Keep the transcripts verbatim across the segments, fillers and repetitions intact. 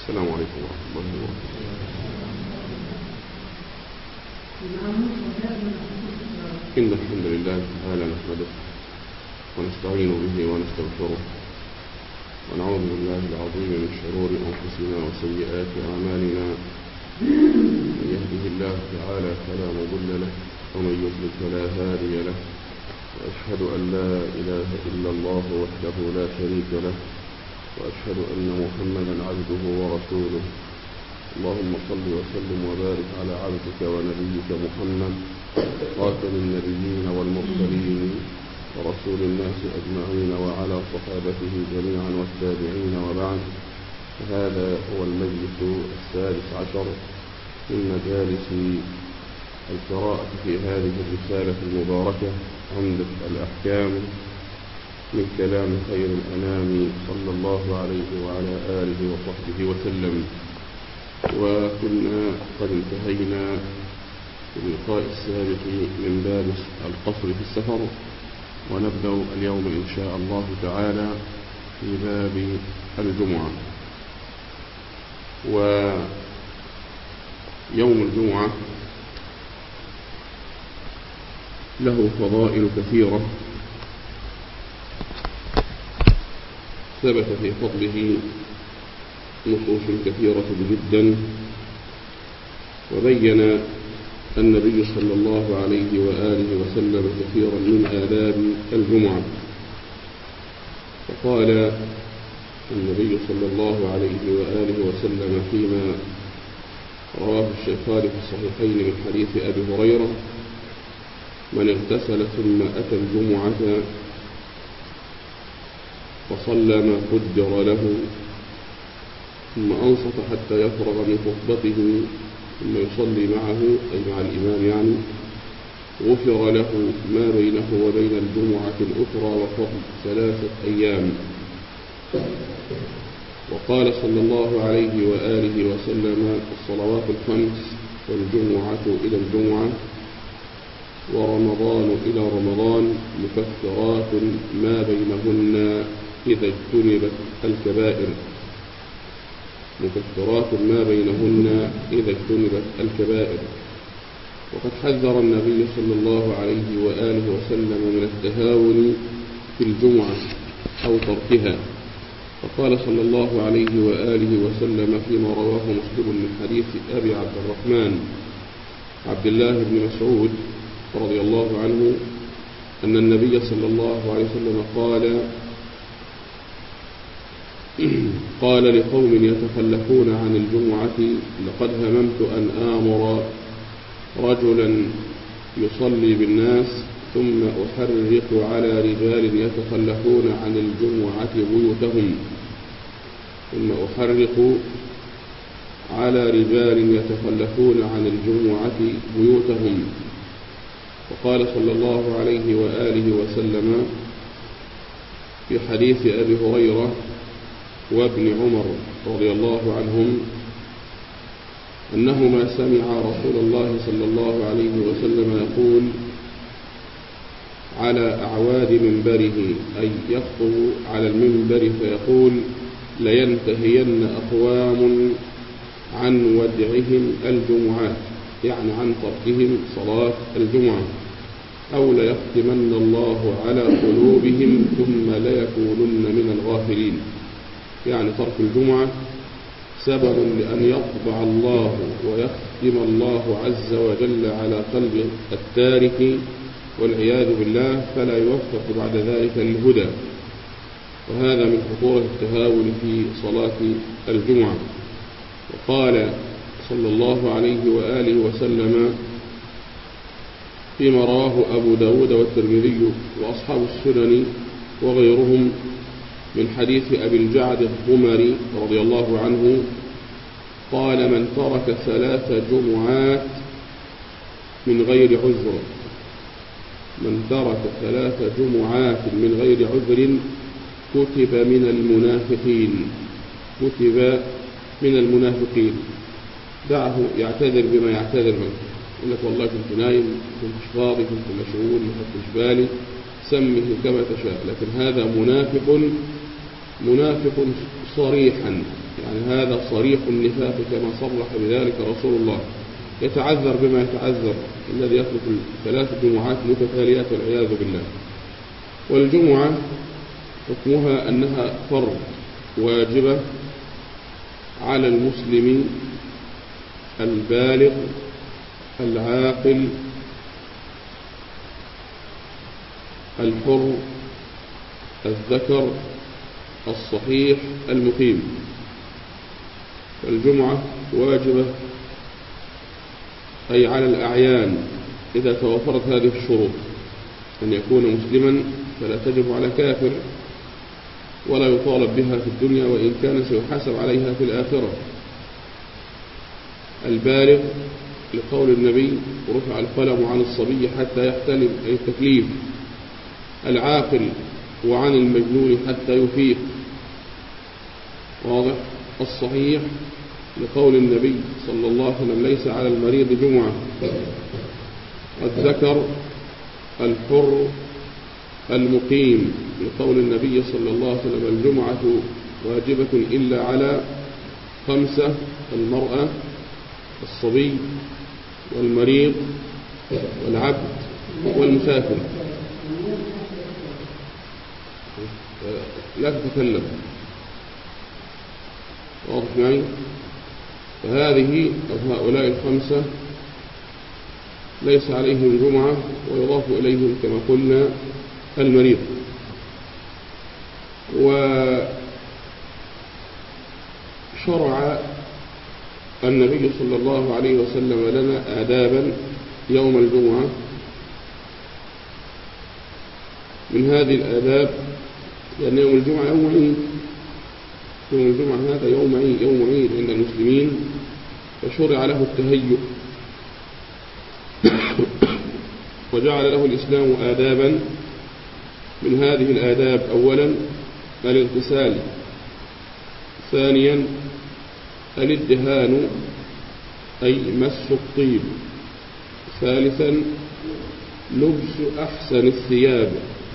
السلام عليكم ورحمة الله وبركاته. إن الحمد لله تعالى نحمده ونستعين به ونستغفره ونعوذ بالله العظيم من شرور أنفسنا وسيئات أعمالنا. من يهده الله تعالى فلا مضل له ومن يضلل فلا هادي له، وأشهد أن لا إله إلا الله وحده لا شريك له، وأشهد أن محمدا عبده ورسوله. اللهم صل وسلم وبارك على عبدك ونبيك محمد خاتم النبيين والمرسلين ورسول الناس أجمعين وعلى صحابته جميعا والتابعين، وبعد. فهذا هو المجلس السادس عشر من مجالس القراءة في هذه الرسالة المباركة عمدة الأحكام من كلام خير الأنام صلى الله عليه وعلى آله وصحبه وسلم. وكنا قد انتهينا في اللقاء السابق من باب القصر في السفر، ونبدأ اليوم إن شاء الله تعالى في باب الجمعة. ويوم الجمعة له فضائل كثيرة ثبت في فضله نصوص كثيرة جدا، وبين النبي صلى الله عليه وآله وسلم كثيرا من آداب الجمعة. فقال النبي صلى الله عليه وآله وسلم فيما رواه الشيخان في الصحيحين من حديث أبي هريرة: من اغتسل ثم أتى الجمعة فصلى ما قدر له ثم أنصت حتى يفرغ من خطبته ثم يصلي معه أي مع الإمام يعني، غفر له ما بينه وبين الجمعة الأخرى وفضل ثلاثة أيام. وقال صلى الله عليه وآله وسلم: الصلوات الخمس والجمعة إلى الجمعة ورمضان إلى رمضان مكفرات ما بينهن إذا اجتنبت الكبائر مكفرات ما بينهن إذا اجتنبت الكبائر. وقد حذر النبي صلى الله عليه وآله وسلم من التهاون في الجمعة أو تركها، فقال صلى الله عليه وآله وسلم فيما رواه مسلم من حديث أبي عبد الرحمن عبد الله بن مسعود رضي الله عنه أن النبي صلى الله عليه وسلم قال قال لقوم يتخلفون عن الجمعة: لقد هممت أن آمر رجلا يصلي بالناس ثم أحرق على رجال يتخلفون عن الجمعة بيوتهم ثم أحرق على رجال يتخلفون عن الجمعة بيوتهم. وقال صلى الله عليه وآله وسلم في حديث أبي هريرة وابن عمر رضي الله عنهم أنهما سمع رسول الله صلى الله عليه وسلم يقول على أعواد منبره، أي يخطب على المنبر فيقول: لينتهين أقوام عن ودعهم الجمعات، يعني عن تركهم صلاة الجمعة، أو ليختمن الله على قلوبهم ثم ليكونن من الغافلين، يعني ترك الجمعة سبب لأن يطبع الله ويختم الله عز وجل على قلب التارك والعياذ بالله، فلا يوفق بعد ذلك للهدى. وهذا من خطورة التهاون في صلاة الجمعة. وقال صلى الله عليه وآله وسلم فيما رواه أبو داود والترمذي وأصحاب السنن وغيرهم من حديث أبي الجعد الضمري رضي الله عنه قال: من ترك ثلاث جمعات من غير عذر من ترك ثلاث جمعات من غير عذر كتب من المنافقين كتب من المنافقين دعه يعتذر بما يعتذر منه، يقول لك والله كنت نايم، كنت فاضي، كنت مشغول، ما خدتش بالي، سمه كما تشاء، لكن هذا منافق منافق صريحا، يعني هذا صريح النفاق كما صرح بذلك رسول الله، يتعذر بما يتعذر الذي يترك ثلاث جمعات متتاليات والعياذ بالله. والجمعة حكمها أنها فرض واجبة على المسلم البالغ العاقل الحر الذكر الصحيح المقيم. الجمعة واجبة أي على الأعيان إذا توفرت هذه الشروط، أن يكون مسلما فلا تجب على كافر ولا يطالب بها في الدنيا وإن كان سيحاسب عليها في الآخرة. البالغ لقول النبي رفع القلم عن الصبي حتى يحتلم أي التكليف. العاقل وعن المجنون حتى يفيق، واضح. الصحيح لقول النبي صلى الله عليه وسلم ليس على المريض جمعة. الذكر الحر المقيم لقول النبي صلى الله عليه وسلم الجمعة واجبة إلا على خمسة: المرأة الصبي والمريض والعبد والمسافر. لا تتكلم، واضح معي؟ فهذه أو هؤلاء الخمسة ليس عليهم جمعة ويضاف إليهم كما قلنا المريض. وشرع النبي صلى الله عليه وسلم لنا آدابا يوم الجمعة. من هذه الآداب لأن يوم الجمعة يوم عيد، يوم الجمعة هذا يوم عيد يوم عيد عند المسلمين، فشرع له التهيؤ وجعل له الإسلام آدابا. من هذه الآداب أولا الاغتسال، ثانيا الادهان أي مس الطيب، ثالثا لبس أحسن الثياب،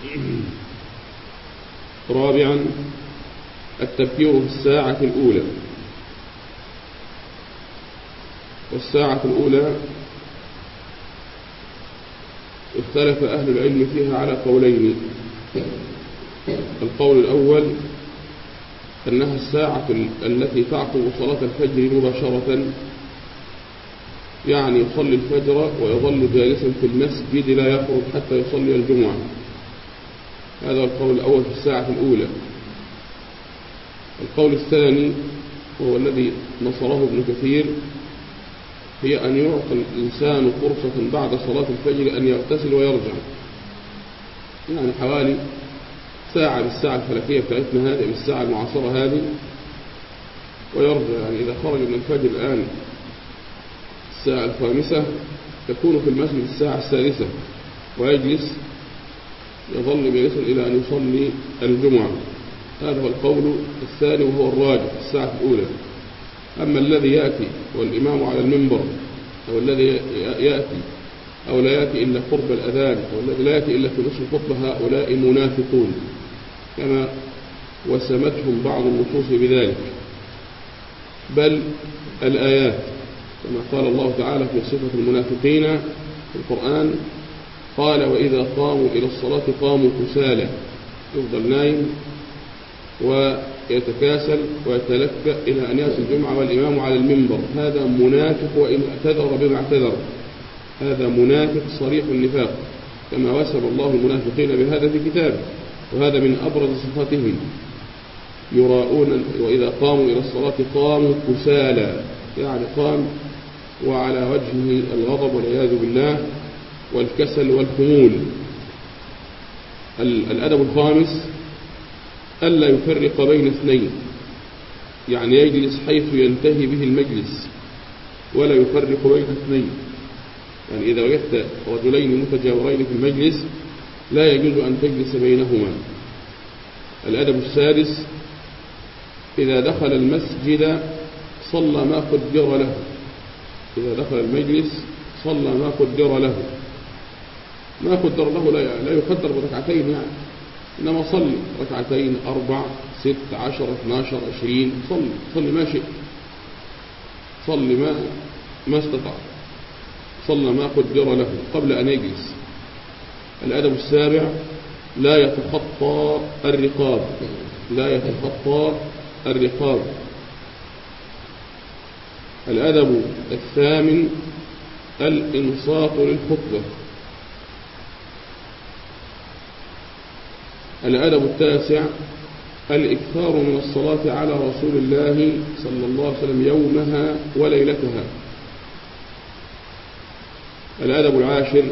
رابعا التبكير في الساعة الأولى. والساعة الأولى اختلف أهل العلم فيها على قولين. القول الأول أنها الساعة التي تعقب صلاة الفجر مباشرة، يعني يصلي الفجر ويظل جالسا في المسجد لا يخرج حتى يصلي الجمعة. هذا القول الأول في الساعة الأولى. القول الثاني وهو الذي نصره ابن كثير هي أن يعطى الإنسان فرصة بعد صلاة الفجر أن يغتسل ويرجع، يعني حوالي ساعة بالساعة الفلكية بتاعتنا هذه بالساعة المعاصرة هذه ويرجع. يعني إذا خرج من الفجر الآن الساعة الخامسة تكون في المسجد الساعة السادسة ويجلس يظل جالسا إلى أن يصلي الجمعة. هذا هو القول الثاني وهو الراجح في الساعة الأولى. أما الذي يأتي والإمام على المنبر أو الذي يأتي أو لا يأتي إلا قرب الأذان أو الذي لا يأتي إلا في نصف الخطبة، هؤلاء منافقون كما وسمتهم بعض النصوص بذلك، بل الآيات كما قال الله تعالى في صفة المنافقين في القرآن قال وإذا قاموا إلى الصلاة قاموا كسالى، يفضل نايم ويتكاسل ويتلكأ إلى أن يأتي الجمعة والإمام على المنبر. هذا منافق وإن اعتذر بما اعتذر، هذا منافق صريح النفاق كما وصف الله المنافقين بهذا في كتابه، وهذا من أبرز صفاتهم. يراؤون وإذا قاموا إلى الصلاة قاموا كسالى، يعني قام وعلى وجهه الغضب والعياذ بالله والكسل والخمول. الأدب الخامس ألا يفرق بين اثنين، يعني يجلس حيث ينتهي به المجلس ولا يفرق بين اثنين. يعني إذا وجدت رجلين متجاورين في المجلس لا يجوز أن تجلس بينهما. الأدب السادس إذا دخل المسجد صلى ما قدر له، إذا دخل المجلس صلى ما قدر له. ما قدر له لا, لا يقدر بركعتين، يعني إنما صلي ركعتين أربع ست عشر اثناشر عشرين، صلي صلي ما شئت، صلي ما ما استطاع، صلى ما قدر له قبل أن يجلس. الأدب السابع لا يتخطى الرقاب، لا يتخطى الرقاب. الأدب الثامن الإنصات للخطبة. الأدب التاسع الإكثار من الصلاة على رسول الله صلى الله عليه وسلم يومها وليلتها. الأدب العاشر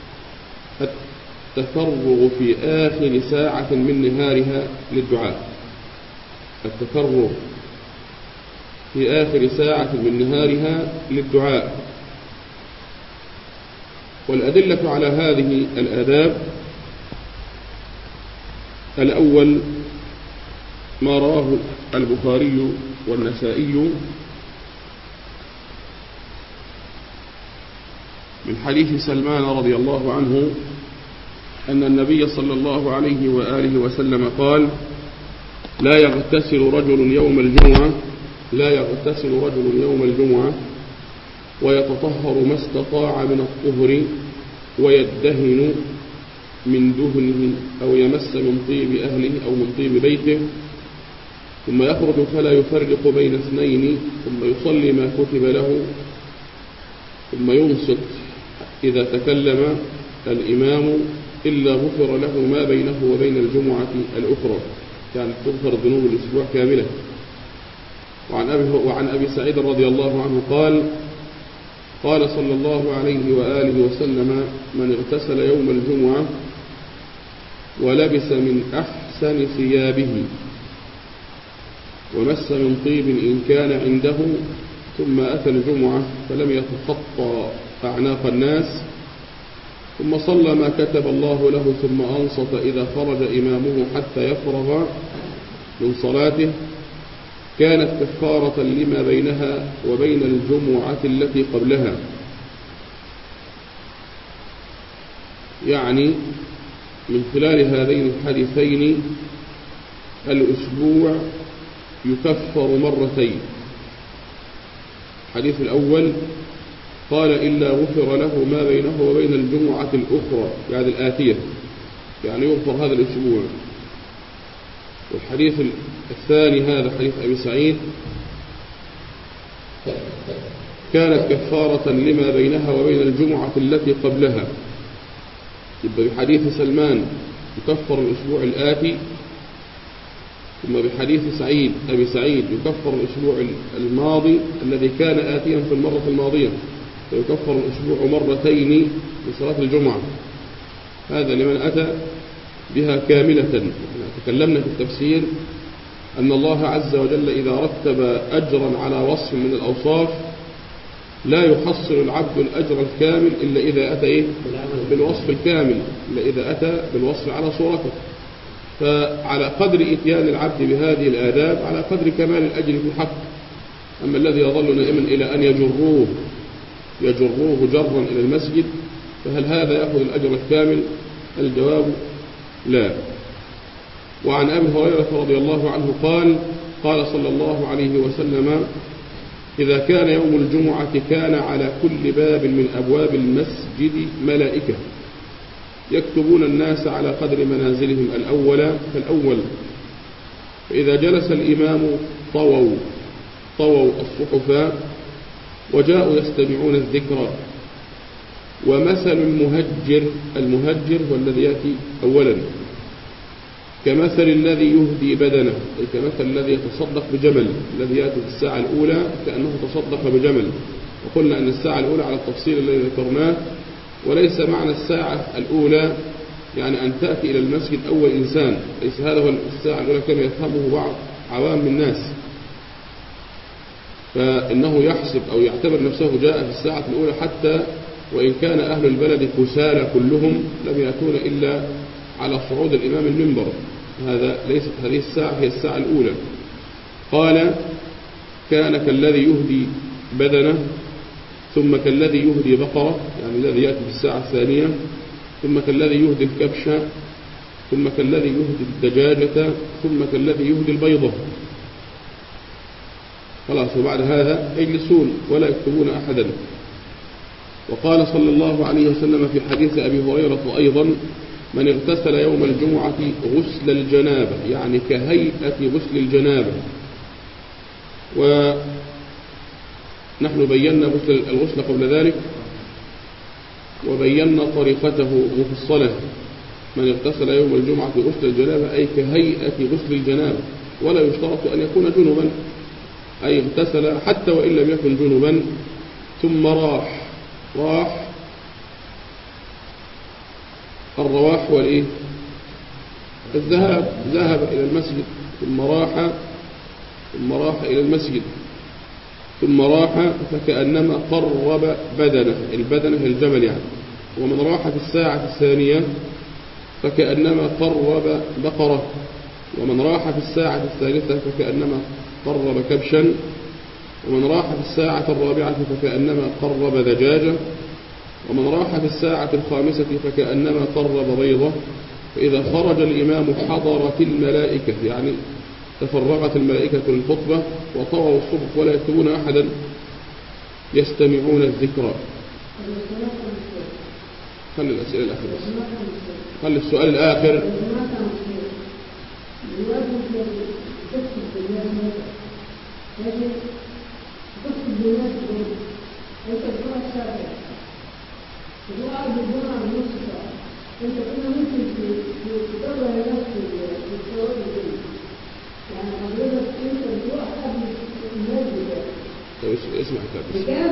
التفرغ في آخر ساعة من نهارها للدعاء، التفرغ في آخر ساعة من نهارها للدعاء. والأدلة على هذه الآداب: الأول ما رواه البخاري والنسائي من حديث سلمان رضي الله عنه أن النبي صلى الله عليه وآله وسلم قال: لا يغتسل رجل يوم الجمعة لا يغتسل رجل يوم الجمعة ويتطهر ما استطاع من الطهر ويدهن من دهنه أو يمس من طيب أهله أو من طيب بيته، ثم يخرج فلا يفرق بين اثنين، ثم يصلي ما كتب له، ثم ينصت إذا تكلم الإمام إلا غفر له ما بينه وبين الجمعة الأخرى، يعني تغفر ذنوب الأسبوع كاملة. وعن أبي, وعن أبي سعيد رضي الله عنه قال: قال صلى الله عليه وآله وسلم: من اغتسل يوم الجمعة ولبس من أحسن ثيابه ومس من طيب إن كان عنده، ثم أتى الجمعة فلم يتخطى أعناق الناس، ثم صلى ما كتب الله له، ثم أنصت إذا خرج إمامه حتى يفرغ من صلاته، كانت كفارة لما بينها وبين الجمعة التي قبلها. يعني من خلال هذين الحديثين الأسبوع يكفر مرتين. الحديث الأول قال: إلا غفر له ما بينه وبين الجمعة الأخرى، يعني الآتية، يعني يغفر هذا الأسبوع. والحديث الثاني هذا حديث أبي سعيد كانت كفارة لما بينها وبين الجمعة التي قبلها. يبقى بحديث سلمان يكفر الأسبوع الآتي، ثم بحديث سعيد أبي سعيد يكفر الأسبوع الماضي الذي كان آتيا في المرة الماضية، فيكفر الأسبوع مرتين لصلاة الجمعة. هذا لمن أتى بها كاملة. تكلمنا في التفسير أن الله عز وجل إذا رتب أجرا على وصف من الأوصاف لا يحصل العبد الأجر الكامل إلا إذا أتى إيه؟ بالوصف الكامل، إلا إذا أتى بالوصف على صورته. فعلى قدر إتيان العبد بهذه الآداب على قدر كمال الأجر في الحق. أما الذي يظل نائما إلى أن يجروه يجروه جرا إلى المسجد، فهل هذا يأخذ الأجر الكامل؟ الجواب لا. وعن أبي هريرة رضي الله عنه قال: قال صلى الله عليه وسلم: إذا كان يوم الجمعة كان على كل باب من أبواب المسجد ملائكة يكتبون الناس على قدر منازلهم الأول فالأول، فإذا جلس الإمام طووا طووا الصحف وجاءوا يستمعون الذكر. ومثل المهجر، المهجر هو الذي يأتي أولا، كمثل الذي يهدي بدنه، أي كمثل الذي يتصدق بجمل، الذي يأتي في الساعة الأولى كأنه تصدق بجمل. وقلنا أن الساعة الأولى على التفصيل الذي ذكرناه، وليس معنى الساعة الأولى يعني أن تأتي إلى المسجد أول إنسان، ليس هذا هو الساعة الأولى كما يفهمه بعض عوام الناس، فإنه يحسب أو يعتبر نفسه جاء في الساعة الأولى حتى وإن كان أهل البلد كسالى كلهم لم يأتون إلا على صعود الإمام المنبر. هذا ليست هذه الساعة هي الساعة الأولى. قال: كان كالذي يهدي بدنه، ثم كالذي يهدي بقرة، يعني الذي يأتي في الساعة الثانية، ثم كالذي يهدي الكبش، ثم كالذي يهدي الدجاجة ثم كالذي يهدي البيضة. خلاص، وبعد هذا يجلسون ولا يكتبون أحدا. وقال صلى الله عليه وسلم في حديث أبي هريرة أيضا: من اغتسل يوم الجمعة غسل الجنابة، يعني كهيئة غسل الجنابة. ونحن بينا الغسل قبل ذلك وبينا طريقته مفصلة. من اغتسل يوم الجمعة غسل الجنابة أي كهيئة غسل الجنابة، ولا يشترط أن يكون جنبا، أي اغتسل حتى وإن لم يكن جنبا ثم راح راح الرواح والإيه الذهاب، ذهب إلى المسجد ثم راح ثم راح إلى المسجد ثم راح فكأنما قرب بدنه، البدنه الجمل يعني. ومن راح في الساعة الثانية فكأنما قرب بقرة، ومن راح في الساعة الثالثة فكأنما قرب كبشا، ومن راح في الساعة الرابعة فكأنما قرب دجاجة، ومن راح في الساعة الخامسة فكأنما قرب بيضة. فإذا خرج الإمام حضرت الملائكة، يعني تفرغت الملائكة للخطبة وطووا الصبح ولا يكتبون أحدا، يستمعون الذكرى. خلي الأسئلة الآخر بس، خلي السؤال الآخر. اسمع كده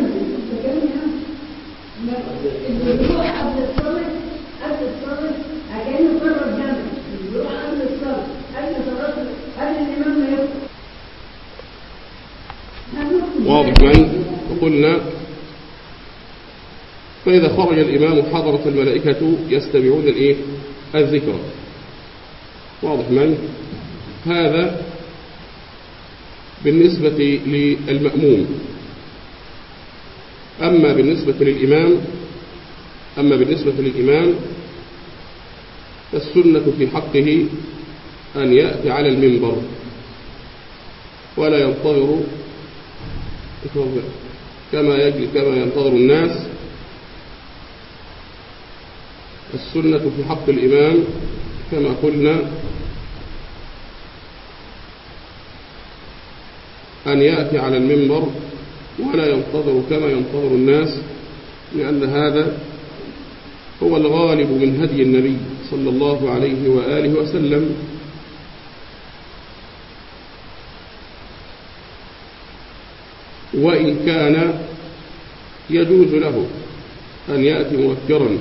الروح قبل الصلاة قبل الصلاة أكانه قرر جنب الروح قبل الصلاة قبل صلاة قبل الإمام ما يقف. واضح معي؟ وقلنا فإذا خرج الإمام حضرت الملائكة يستمعون الإيه؟ الذكر. واضح معي؟ هذا بالنسبة للمأموم. أما بالنسبة للإمام أما بالنسبة للإمام فالسنة في حقه أن يأتي على المنبر ولا ينتظر كما يجري كما ينتظر الناس. السنة في حق الإمام كما قلنا أن يأتي على المنبر ولا ينتظر كما ينتظر الناس، لأن هذا هو الغالب من هدي النبي صلى الله عليه وآله وسلم. وإن كان يجوز له أن يأتي مبكرا،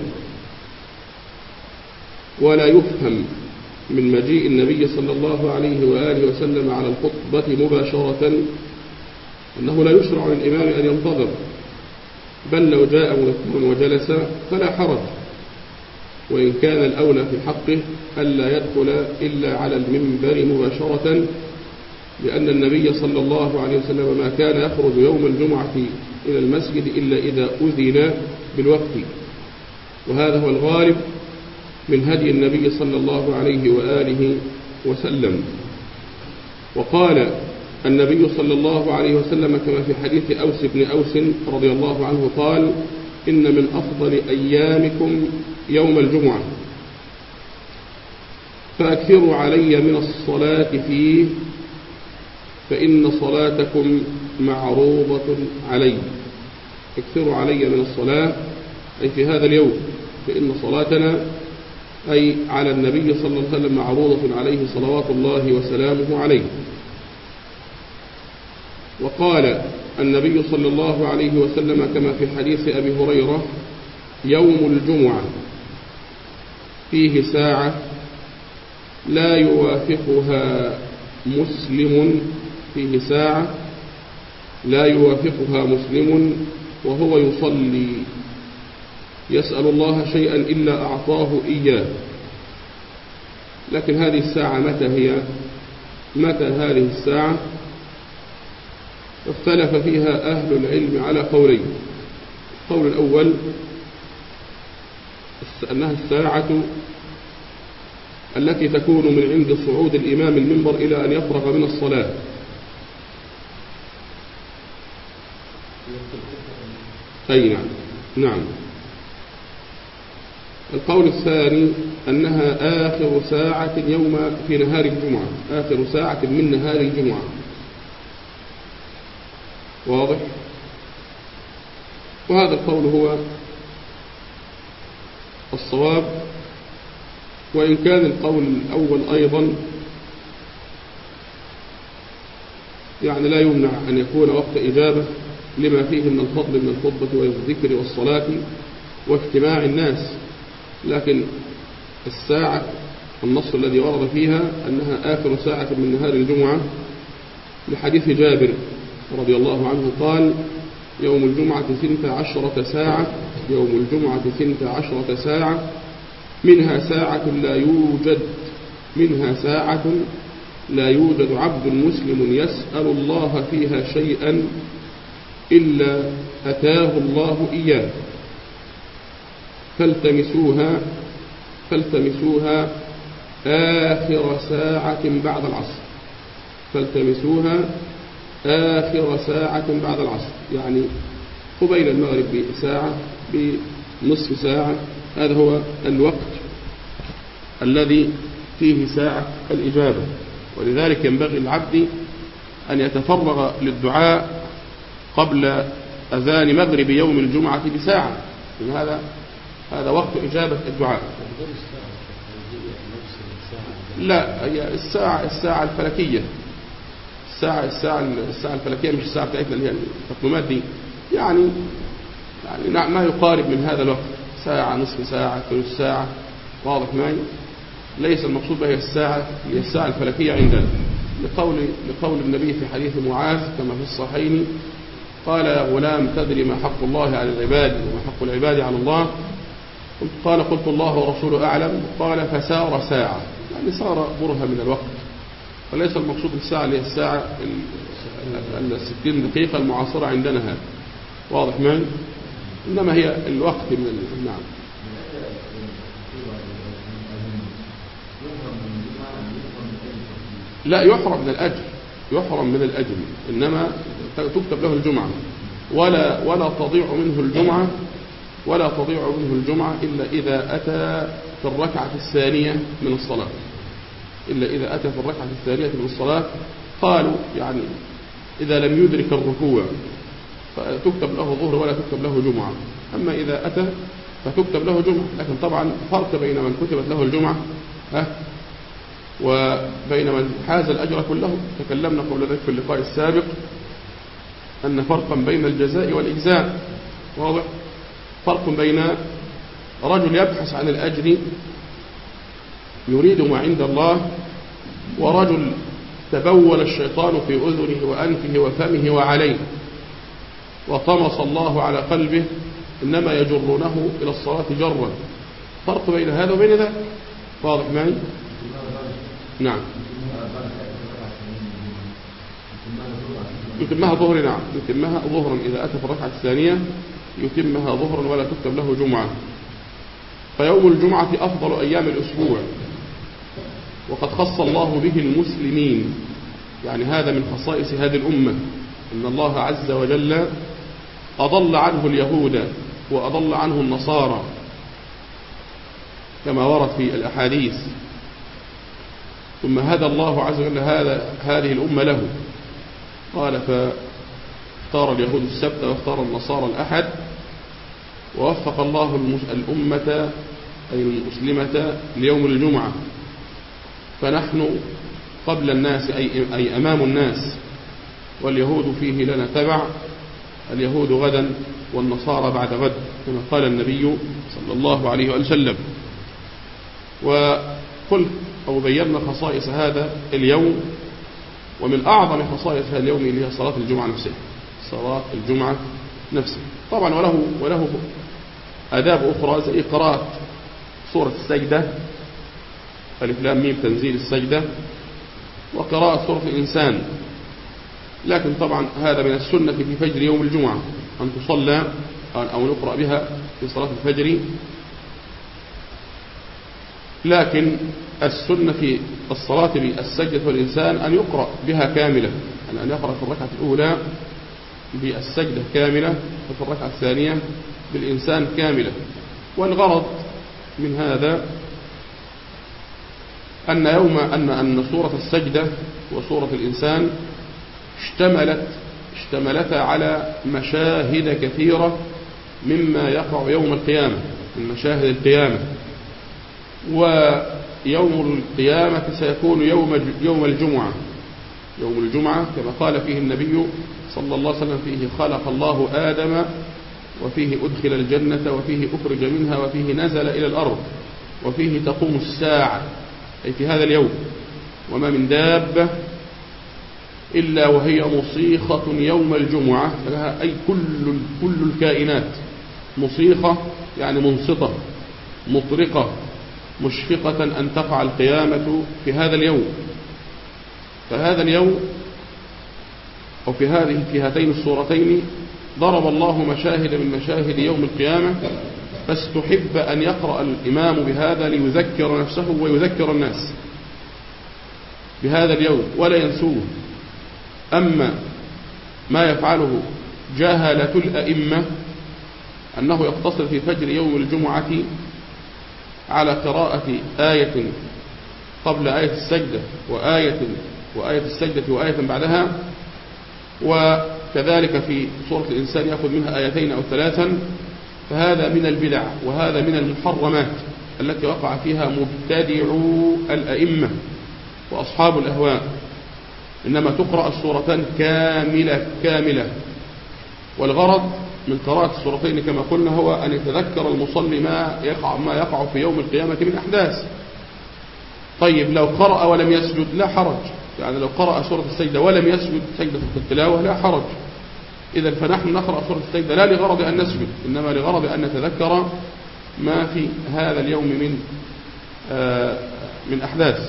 ولا يفهم من مجيء النبي صلى الله عليه وآله وسلم على الخطبة مباشرة أنه لا يشرع للإمام أن ينتظر، بل لو جاء مبكرا وجلس فلا حرج. وإن كان الأولى في حقه ألا يدخل إلا على المنبر مباشرة، لأن النبي صلى الله عليه وسلم ما كان يخرج يوم الجمعة إلى المسجد إلا إذا أذن بالوقت، وهذا هو الغالب من هدي النبي صلى الله عليه وآله وسلم. وقال النبي صلى الله عليه وسلم كما في حديث أوس بن أوس رضي الله عنه قال: إن من أفضل أيامكم يوم الجمعة، فأكثروا علي من الصلاة فيه، فإن صلاتكم معروضة علي. اكثروا علي من الصلاة أي في هذا اليوم، فإن صلاتنا أي على النبي صلى الله عليه وسلم معروضة عليه صلوات الله وسلامه عليه. وقال النبي صلى الله عليه وسلم كما في حديث أبي هريرة: يوم الجمعة فيه ساعة لا يوافقها مسلم فيه ساعة لا يوافقها مسلم وهو يصلي يسأل الله شيئا إلا أعطاه إياه. لكن هذه الساعة متى هي؟ متى هذه الساعة؟ اختلف فيها أهل العلم على قولين. القول الأول أنها الساعة التي تكون من عند صعود الإمام المنبر إلى أن يفرغ من الصلاة. أي نعم نعم. القول الثاني أنها آخر ساعة يوم في نهار الجمعة، آخر ساعة من نهار الجمعة. واضح؟ وهذا القول هو الصواب، وإن كان القول الأول أيضا يعني لا يمنع أن يكون وقت إجابة لما فيه من الفضل من الخطبة والذكر والصلاة واجتماع الناس، لكن الساعة النص الذي ورد فيها أنها آخر ساعة من نهار الجمعة لحديث جابر رضي الله عنه قال: يوم الجمعة ثنتا عشرة ساعة، يوم الجمعة ثنتا عشرة ساعة، منها ساعة لا يوجد منها ساعة لا يوجد عبد مسلم يسأل الله فيها شيئا إلا أتاه الله إياه، فالتمسوها فالتمسوها آخر ساعة بعد العصر، فالتمسوها آخر ساعة بعد العصر، يعني قبيل المغرب بساعة بنصف ساعة. هذا هو الوقت الذي فيه ساعة الإجابة، ولذلك ينبغي العبد أن يتفرغ للدعاء قبل أذان مغرب يوم الجمعة بساعة، هذا هذا وقت إجابة الدعاء. لا، هي الساعة الساعة الفلكية، الساعة الساعة الساعة الفلكية مش الساعة بتاعتنا اللي هي التقويمات دي، يعني يعني ما يقارب من هذا الوقت، ساعة، نصف ساعة، ثلث ساعة. واضح معي؟ ليس المقصود بها الساعة هي الساعة الفلكية عندنا، لقول لقول النبي في حديث معاذ كما في الصحيحين قال: يا غلام تدري ما حق الله على العباد وما حق العباد على الله؟ قال: قلت الله ورسوله أعلم. قال: فسار ساعة، يعني صار برهة من الوقت، وليس المقصود الساعة اللي هي الساعة الستين دقيقة المعاصرة عندنا هذا. واضح معي؟ إنما هي الوقت من نعم. لا، يحرم من الأجر، يحرم من الأجر، إنما تكتب له الجمعة، ولا ولا تضيع منه الجمعة ولا تضيع منه الجمعة إلا إذا أتى في الركعة الثانية من الصلاة، إلا إذا أتى في الركعة الثانية من الصلاة. قالوا يعني إذا لم يدرك الركوع فتكتب له ظهر ولا تكتب له جمعة، أما إذا أتى فتكتب له جمعة. لكن طبعا فرق بين من كتبت له الجمعة ها وبين من حاز الأجر كله. تكلمنا قبل ذلك في اللقاء السابق أن فرقا بين الجزاء والإجزاء. واضح؟ فرق بين رجل يبحث عن الأجر يريد ما عند الله، ورجل تبول الشيطان في أذنه وأنفه وفمه وعليه وطمس الله على قلبه، إنما يجرونه إلى الصلاة جرا. فرق بين هذا وبين ذاك. واضح معي؟ نعم. يتمها ظهر، نعم يتمها ظهرا إذا أتى في الركعة الثانية يتمها ظهرا ولا تكتب له جمعة. فيوم الجمعة أفضل أيام الأسبوع، وقد خص الله به المسلمين، يعني هذا من خصائص هذه الأمة، إن الله عز وجل أضل عنه اليهود وأضل عنه النصارى كما ورد في الأحاديث، ثم هدى الله عز وجل هذا هذه الأمة له. قال: فاختار اليهود السبت واختار النصارى الأحد، ووفق الله الأمة أي المسلمة ليوم الجمعة، فنحن قبل الناس أي, أي أمام الناس، واليهود فيه لنا تبع، اليهود غدا والنصارى بعد غد كما قال النبي صلى الله عليه وسلم. وقلت أو بينا خصائص هذا اليوم، ومن أعظم خصائص هذا اليوم اللي هي صلاة الجمعة نفسها، صلاة الجمعة نفسها. طبعا وله وله آداب أخرى زي قراءة سورة السجدة، ألف لام ميم تنزيل السجدة، وقراءة سورة الإنسان. لكن طبعا هذا من السنة في فجر يوم الجمعة أن تصلى أو نقرأ بها في صلاة الفجر، لكن السنة في الصلاة بالسجدة والإنسان أن يقرأ بها كاملة، أن يقرأ في الركعة الأولى بالسجدة كاملة وفي الركعة الثانية بالإنسان كاملة. والغرض من هذا أن يوم أن أن سورة السجدة وسورة الإنسان اشتملت اشتملتا على مشاهد كثيرة مما يقع يوم القيامة من مشاهد القيامة. ويوم القيامة سيكون يوم يوم الجمعة يوم الجمعة كما قال فيه النبي صلى الله عليه وسلم: فيه خلق الله آدم وفيه أدخل الجنة وفيه أخرج منها وفيه نزل إلى الأرض وفيه تقوم الساعة، أي في هذا اليوم. وما من دابة إلا وهي مصيخة يوم الجمعة، أي كل كل الكائنات مصيخة يعني منصتة مطرقة مشفقة أن تقع القيامة في هذا اليوم. فهذا اليوم أو في هذه في هاتين الصورتين ضرب الله مشاهد من مشاهد يوم القيامة، فاستحب أن يقرأ الإمام بهذا ليذكر نفسه ويذكر الناس بهذا اليوم ولا ينسوه. أما ما يفعله جهلة الأئمة أنه يقتصر في فجر يوم الجمعة على قراءة آية قبل آية السجدة وآية وآية السجدة وآية بعدها، وكذلك في سورة الإنسان يأخذ منها آيتين أو ثلاثا، فهذا من البدع وهذا من المحرمات التي وقع فيها مبتدعو الأئمة وأصحاب الأهواء. إنما تقرأ السورتان كاملة كاملة، والغرض من قراءة السورتين كما قلنا هو أن يتذكر المصلي ما يقع, ما يقع في يوم القيامة من أحداث. طيب لو قرأ ولم يسجد لا حرج، يعني لو قرأ سورة السجدة ولم يسجد سجدة التلاوة لا حرج. إذا فنحن نقرأ سورة السجدة لا لغرض أن نسجد، إنما لغرض أن نتذكر ما في هذا اليوم من آه من أحداث.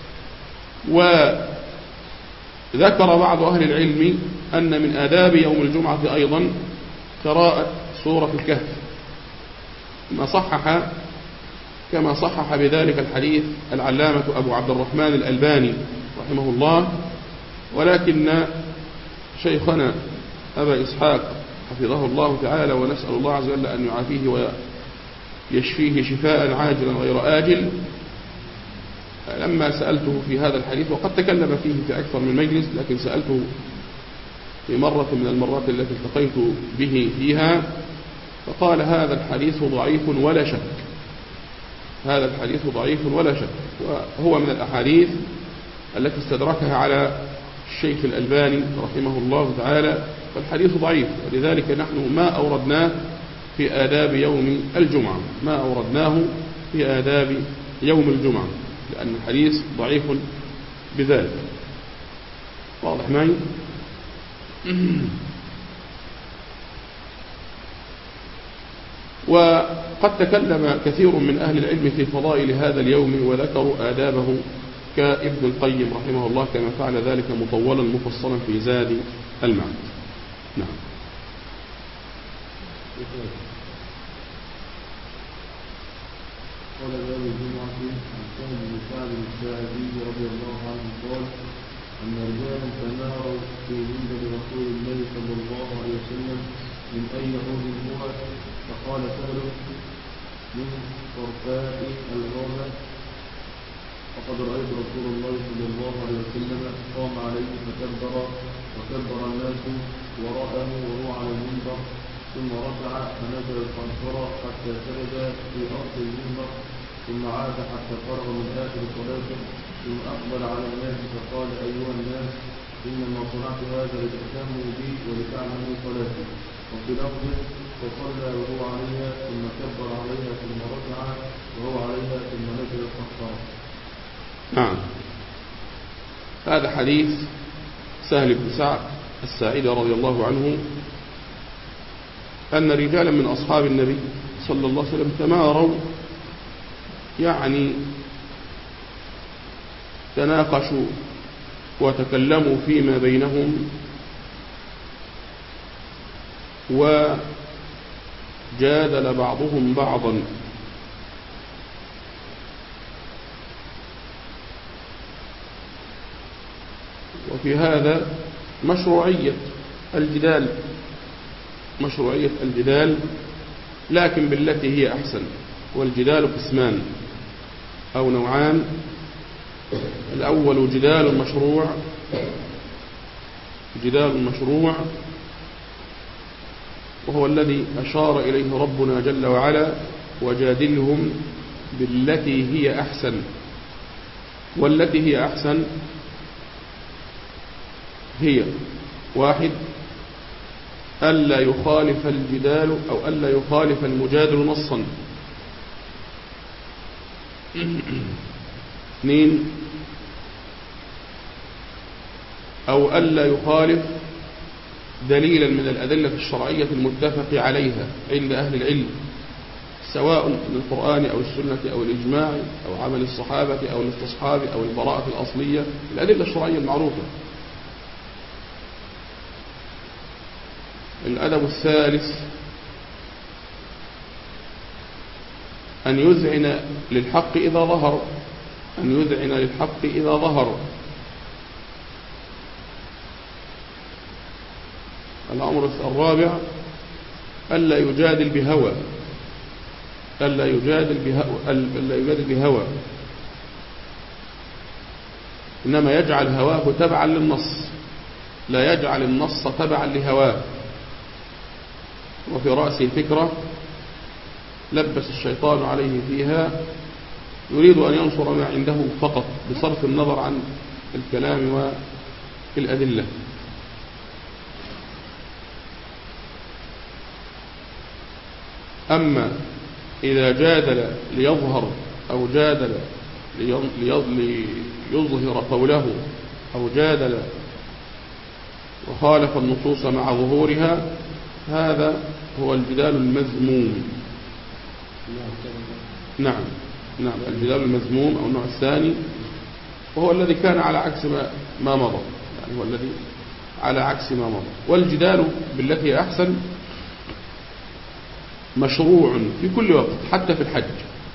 وذكر بعض أهل العلم أن من آداب يوم الجمعة أيضا قراءة سورة الكهف، ما صحح كما صحح بذلك الحديث العلامة أبو عبد الرحمن الألباني رحمه الله. ولكن شيخنا أبا إسحاق حفظه الله تعالى ونسأل الله عز وجل أن يعافيه ويشفيه شفاء عاجلا غير آجل، لما سألته في هذا الحديث وقد تكلم فيه في أكثر من مجلس، لكن سألته في مرة من المرات التي التقيت به فيها فقال: هذا الحديث ضعيف ولا شك، هذا الحديث ضعيف ولا شك، وهو من الأحاديث التي استدركها على الشيخ الألباني رحمه الله تعالى، فالحديث ضعيف، ولذلك نحن ما أوردناه في آداب يوم الجمعة، ما أوردناه في آداب يوم الجمعة، لأن الحديث ضعيف بذلك. واضح معي؟ وقد تكلم كثير من أهل العلم في فضائل هذا اليوم وذكروا آدابه كابن القيم رحمه الله، كما فعل ذلك مطولا مفصلا في زاد المعاد. نعم. قال يوم الجمعة عن سهل بن سعد الساعدي رضي الله عنه قال: أن رجالا تناروا في منزل رسول الله صلى الله عليه وسلم من أي عود هو، فقال سهل: من صرفاء الغابة، فقد رأيت رسول الله صلى الله عليه وسلم قام عليه فكبر وكبر الناس وراءه وهو على المنبر، ثم رفع فنزل القنطرة حتى سجد في أرض المنبر، ثم عاد حتى فرغ من آخر صلاته، ثم أقبل على الناس فقال: أيها الناس، إنما صنعت هذا لتأتموا بي ولتعلموا صلاتي. وفي لفظ: فصلى وهو عليها ثم كبر عليها ثم رفع وهو عليها ثم نزل القنطرة. نعم. هذا حديث سهل بن سعد الساعدي رضي الله عنه أن رجالا من أصحاب النبي صلى الله عليه وسلم تماروا، يعني تناقشوا وتكلموا فيما بينهم، وجادل بعضهم بعضا وفي هذا مشروعية الجدال مشروعية الجدال لكن بالتي هي أحسن. والجدال قسمان أو نوعان. الأول جدال مشروع جدال مشروع وهو الذي أشار إليه ربنا جل وعلا وجادلهم بالتي هي أحسن. والتي هي أحسن هي واحد ألا يخالف الجدال أو ألا يخالف المجادل نصا. اثنين أو ألا يخالف دليلا من الأدلة الشرعية المتفق عليها عند أهل العلم سواء من القرآن أو السنة أو الإجماع أو عمل الصحابة أو الاستصحاب أو البراءة الأصلية الأدلة الشرعية المعروفة. الأدب الثالث أن يذعن للحق إذا ظهر أن يذعن للحق إذا ظهر. الأمر الرابع ألا يجادل بهوى ألا يجادل بهوى ألا يجادل بهوى إنما يجعل هواه تبعا للنص لا يجعل النص تبعا لهواه. وفي رأسه فكرة لبس الشيطان عليه فيها يريد أن ينصر ما عنده فقط بصرف النظر عن الكلام والأدلة. أما إذا جادل ليظهر أو جادل ليظهر قوله أو جادل وخالف النصوص مع ظهورها هذا هو الجدال المذموم. نعم نعم الجدال المذموم أو النوع الثاني وهو الذي كان على عكس ما, ما مضى يعني هو الذي على عكس ما مضى. والجدال بالتي هي أحسن مشروع في كل وقت حتى في الحج.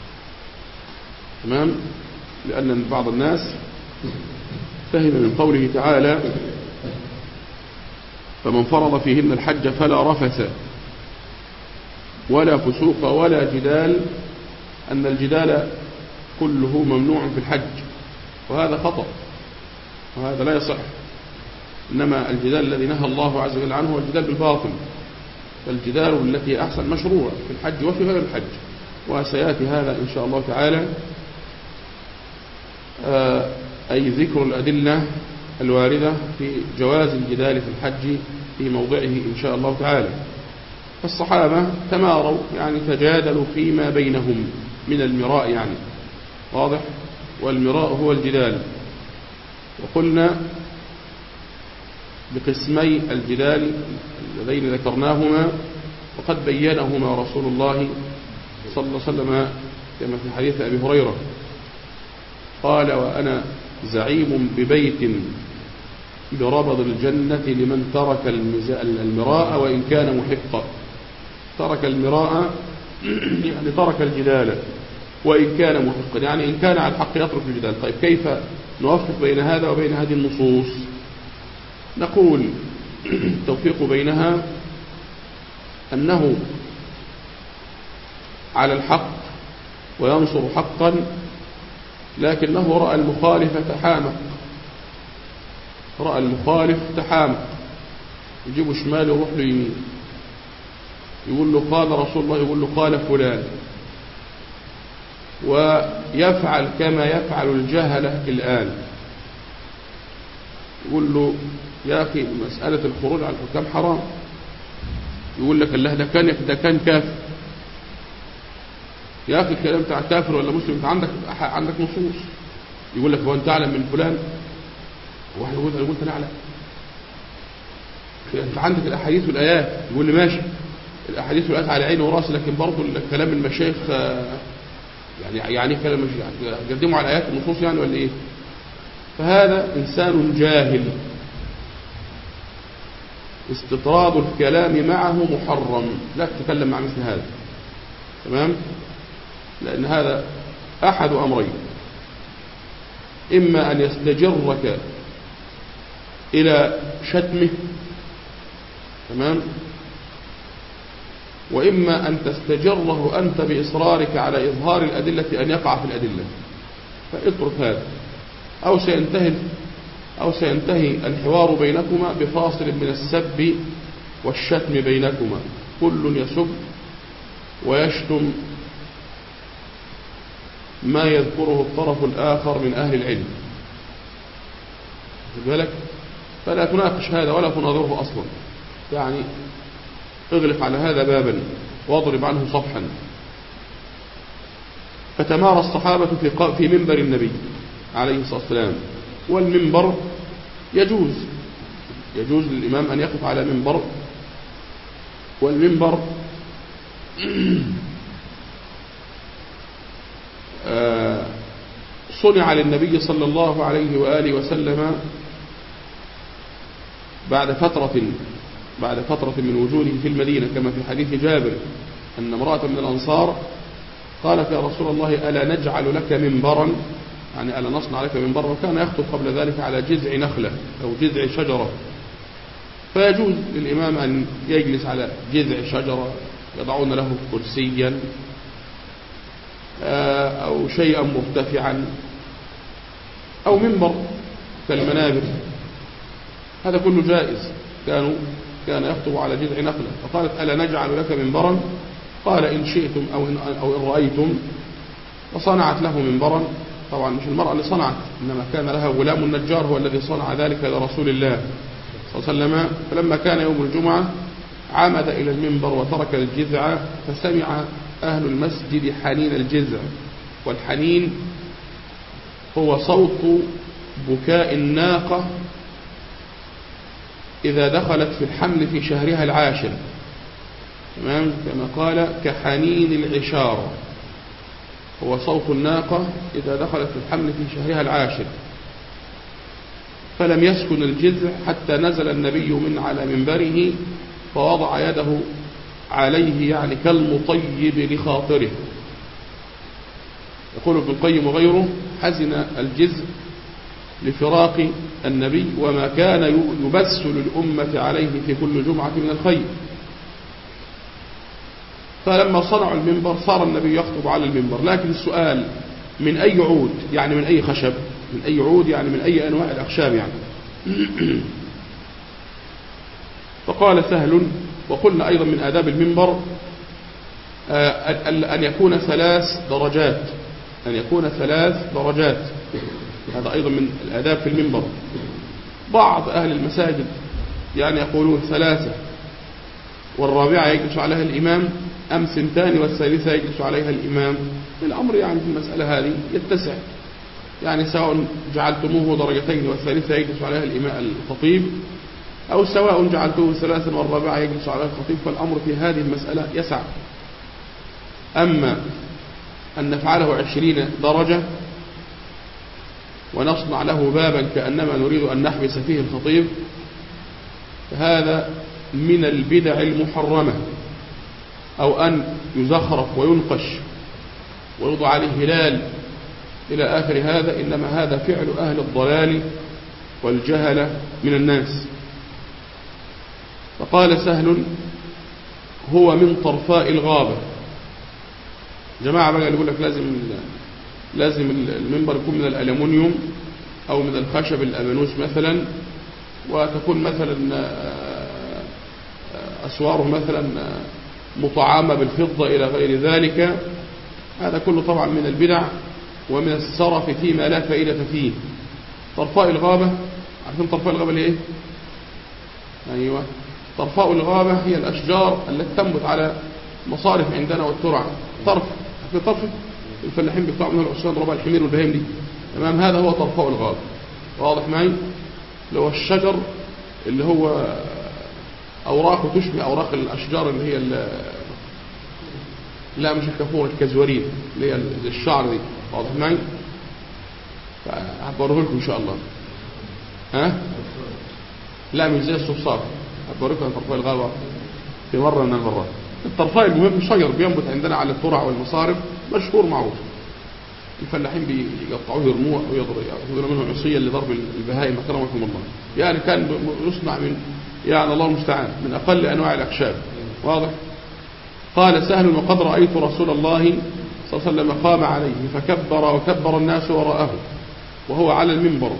تمام. لأن بعض الناس فهم من قوله تعالى فمن فرض فيهن الحج فلا رفث ولا فسوق ولا جدال أن الجدال كله ممنوع في الحج وهذا خطأ وهذا لا يصح. إنما الجدال الذي نهى الله عز وجل عنه هو الجدال بالباطل. فالجدال التي أحسن مشروع في الحج وفي غير الحج وسيأتي هذا إن شاء الله تعالى أي ذكر الأدلة الواردة في جواز الجدال في الحج في موضعه إن شاء الله تعالى. فالصحابة تماروا يعني تجادلوا فيما بينهم من المراء يعني واضح. والمراء هو الجدال. وقلنا بقسمي الجدال اللذين ذكرناهما وقد بينهما رسول الله صلى الله عليه وسلم كما في حديث أبي هريرة قال وأنا زعيم ببيت بربض الجنة لمن ترك المراء وإن كان محقا. ترك المراء يعني ترك الجدال وإن كان محقا يعني إن كان على الحق يترك الجدال. طيب كيف نوفق بين هذا وبين هذه النصوص؟ نقول التوفيق بينها أنه على الحق وينصر حقا لكنه رأى المخالف تحامق رأى المخالف تحامق يجيب شمال ويروح له يمين يقول له قال رسول الله يقول له قال فلان ويفعل كما يفعل الجهلة الآن. يقول له يا أخي مسألة الخروج على الحكام حرام. يقول لك الله ده كان ده كان كافر. يا أخي الكلام بتاع كافر ولا مسلم أنت عندك عندك نصوص. يقول لك هو أنت أعلم من فلان واحد يقول أنا قلت أنا أعلم. أنت عندك الأحاديث والآيات. يقول لي ماشي الأحاديث والآيات على عيني وراسي لكن برضه كلام المشايخ يعني يعني كلام المشايخ قدموا على الآيات والنصوص يعني ولا إيه؟ فهذا إنسان جاهل استطراد الكلام معه محرم. لا تتكلم مع مثل هذا. تمام. لأن هذا أحد أمرين إما أن يستجرك إلى شتمه، تمام، وإما أن تستجره أنت بإصرارك على إظهار الأدلة أن يقع في الأدلة، فاترك هذا، أو سينتهي أو سينتهي الحوار بينكما بفاصل من السب والشتم بينكما، كل يسب ويشتم ما يذكره الطرف الآخر من أهل العلم، خد بالك؟ فلا تناقش هذا ولا تناظره أصلا، يعني اغلق على هذا بابا واضرب عنه صفحا. فتمارى الصحابة في في منبر النبي عليه الصلاة والسلام، والمنبر يجوز يجوز للإمام أن يقف على منبر، والمنبر صنع للنبي صلى الله عليه وآله وسلم بعد فترة بعد فترة من وجوده في المدينة، كما في حديث جابر أن امرأة من الأنصار قالت يا رسول الله ألا نجعل لك منبرا، يعني ألا نصنع لك منبرا، وكان يخطب قبل ذلك على جذع نخلة أو جذع شجرة، فيجوز للإمام أن يجلس على جذع شجرة، يضعون له كرسيا أو شيئا مرتفعا أو منبر كالمنابر، هذا كله جائز. كانوا كان يخطب على جذع نخلة، فقالت ألا نجعل لك منبرا؟ قال إن شئتم أو إن, أو إن رأيتم، وصنعت له منبرا. طبعا مش المرأة اللي صنعت، إنما كان لها غلام النجار هو الذي صنع ذلك لرسول الله صلى الله عليه وسلم. فلما كان يوم الجمعة عمد إلى المنبر وترك الجذع، فسمع أهل المسجد حنين الجذع، والحنين هو صوت بكاء الناقة إذا دخلت في الحمل في شهرها العاشر، تمام، كما قال كحنين العشار، هو صوت الناقة إذا دخلت في الحمل في شهرها العاشر. فلم يسكن الجذع حتى نزل النبي من على منبره فوضع يده عليه، يعني كالمطيب لخاطره. يقول ابن القيم وغيره حزن الجذع لفراق النبي وما كان يبث للأمة عليه في كل جمعة من الخير. فلما صنعوا المنبر صار النبي يخطب على المنبر، لكن السؤال من أي عود؟ يعني من أي خشب؟ من أي عود يعني من أي أنواع الأخشاب يعني؟ فقال سهل، وقلنا أيضا من آداب المنبر أن يكون ثلاث درجات، أن يكون ثلاث درجات، هذا أيضا من الآداب في المنبر. بعض أهل المساجد يعني يقولون ثلاثة والرابعة يجلس عليها الإمام، أم سنتان والثالثة يجلس عليها الإمام. الأمر يعني في المسألة هذه يتسع، يعني سواء جعلتموه درجتين والثالثة يجلس عليها الإمام الخطيب، أو سواء جعلته ثلاثا والرابعة يجلس عليها الخطيب، فالأمر في هذه المسألة يسع. أما أن نفعله عشرين درجة ونصنع له بابا كأنما نريد أن نحبس فيه الخطيب، فهذا من البدع المحرمة. أو أن يزخرف وينقش ويوضع عليه هلال إلى آخر هذا، إنما هذا فعل أهل الضلال والجهل من الناس. فقال سهل هو من طرفاء الغابة. جماعة بقى يقول لك لازم لازم المنبر يكون من الألمنيوم أو من الخشب الأبانوس مثلا، وتكون مثلا أسواره مثلا مطعمة بالفضة إلى غير ذلك. هذا كله طبعا من البدع ومن السرف فيما لا فائدة فيه. طرفاء الغابة، عارفين طرفاء الغابة اللي ايه؟ أيوة، طرفاء الغابة هي الأشجار التي تنبت على مصارف عندنا والترع. طرف، عارفين طرف الفلاحين بيقطعوا منه العصيان ضربها الحمير والبهيم دي، تمام، هذا هو طرفاء الغابة. واضح معي؟ اللي هو الشجر اللي هو أوراقه تشبه أوراق الأشجار اللي هي لا مش الكافور، الكزورين اللي هي الشعر دي. واضح معي؟ هبوريه لكم إن شاء الله. ها؟ لا مش زي الصفصاف، هبوريه لكم طرفاء الغابة في مرة من المرات. الطرفاء المهم شجر بينبت عندنا على الترع والمصارف، مشهور معروف. الفلاحين بيقطعوه يرموه أو يأخذون منه عصيا لضرب البهائم أكرمكم الله. يعني كان يصنع من يعني الله المستعان من أقل أنواع الأخشاب. واضح؟ قال سهل وقد رأيت رسول الله صلى الله عليه وسلم قام عليه فكبر وكبر الناس وراءه وهو على المنبر.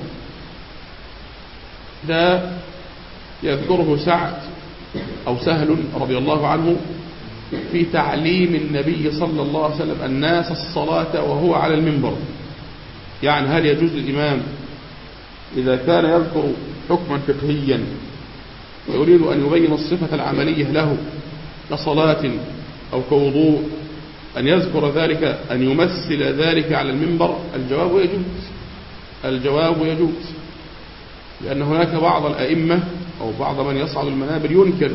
ده يذكره سعد أو سهل رضي الله عنه في تعليم النبي صلى الله عليه وسلم الناس الصلاة وهو على المنبر. يعني هل يجوز للإمام إذا كان يذكر حكما فقهيا ويريد أن يبين الصفة العملية له كصلاة أو كوضوء أن يذكر ذلك أن يمثل ذلك على المنبر؟ الجواب يجوز. الجواب يجوز لأن هناك بعض الأئمة أو بعض من يصعد المنابر ينكر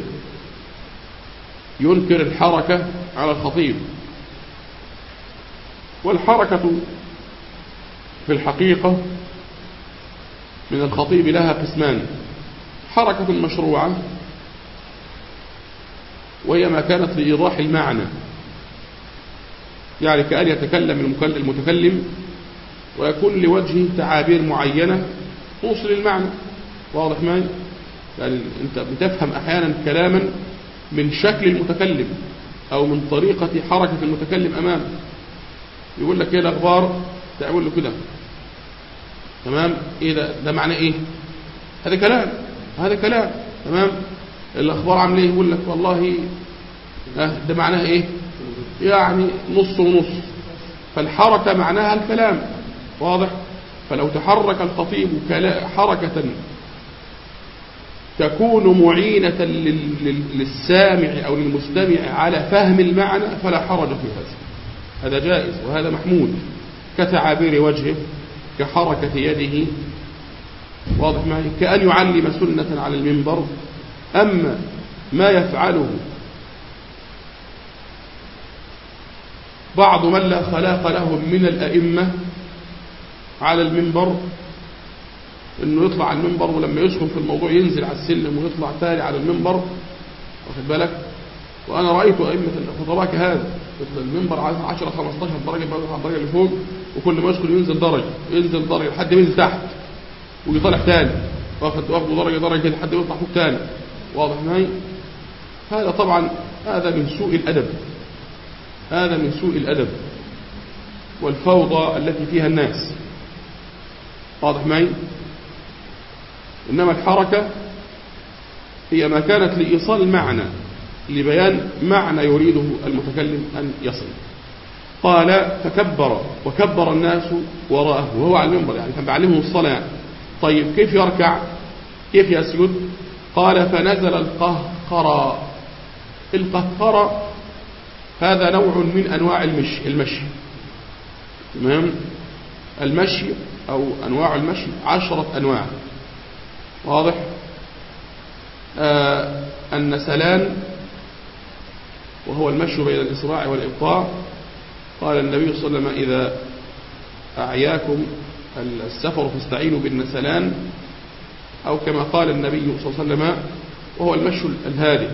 ينكر الحركة على الخطيب. والحركة في الحقيقة من الخطيب لها قسمان: حركة مشروعة وهي ما كانت لإيضاح المعنى، يعني كأن يتكلم المتكلم ويكون لوجهه تعابير معينة توصل المعنى. واضح معي؟ يعني أنت بتفهم أحيانا كلاما من شكل المتكلم أو من طريقة حركة المتكلم أمامه. يقول لك إيه الأخبار، تعمل له كده، تمام؟ إيه ده؟ ده معنى إيه؟ هذا كلام، هذا كلام، تمام؟ الأخبار عامل إيه؟ يقول لك والله آه ده معناه إيه؟ يعني نص ونص. فالحركة معناها الكلام. واضح؟ فلو تحرك الخطيب حركة تكون معينة للسامع أو للمستمع على فهم المعنى فلا حرج في هذا، هذا جائز وهذا محمود، كتعابير وجهه، كحركة يده. واضح معي؟ كأن يعلم سنة على المنبر. أما ما يفعله بعض من لا خلاق لهم من الأئمة على المنبر، انه يطلع على المنبر ولما يسكن في الموضوع ينزل على السلم ويطلع تاني على المنبر، واخد بالك؟ وانا رايت ائمه الخطباء كهذا، يطلع المنبر عشرة خمستاشر درجه بقى الدرجه اللي فوق، وكل ما يسكن ينزل درجه ينزل درجه لحد ما ينزل تحت ويطلع تاني، واخد واخد درجه درجه لحد ما يطلع فوق تاني. واضح معي؟ هذا طبعا هذا من سوء الادب، هذا من سوء الادب والفوضى التي فيها الناس. واضح معي؟ إنما الحركة هي ما كانت لإيصال المعنى، لبيان معنى يريده المتكلم أن يصل. قال فكبر وكبر الناس وراءه وهو على المنبر، يعني كان بيعلمهم الصلاة. طيب كيف يركع؟ كيف يسجد؟ قال فنزل القهقرى. القهقرى هذا نوع من أنواع المشي المشي تمام؟ المشي أو أنواع المشي عشرة أنواع. واضح؟ آه النسلان وهو المشي بين الإسراع والإبطاء. قال النبي صلى الله عليه وسلم إذا أعياكم السفر فاستعينوا بالنسلان، أو كما قال النبي صلى الله عليه وسلم وهو المشي الهادئ.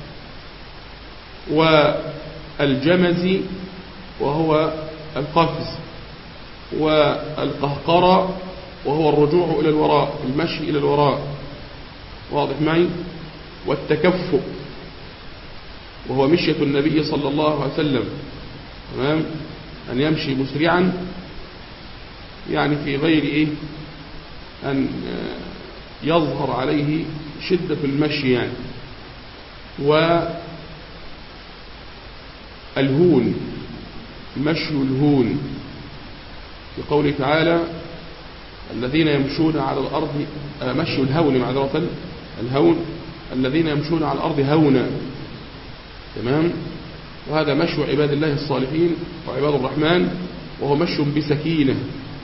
والجمز وهو القفز، والقهقرة وهو الرجوع إلى الوراء، المشي إلى الوراء. واضح معي؟ والتكفؤ وهو مشية النبي صلى الله عليه وسلم، تمام؟ أن يمشي مسرعا، يعني في غير إيه أن يظهر عليه شدة المشي يعني. والهون، مشي الهون، بقوله تعالى الذين يمشون على الأرض، مشي الهون معذرة، الهون الذين يمشون على الأرض هونا، تمام؟ وهذا مشي عباد الله الصالحين وعباد الرحمن، وهو مشي بسكينة.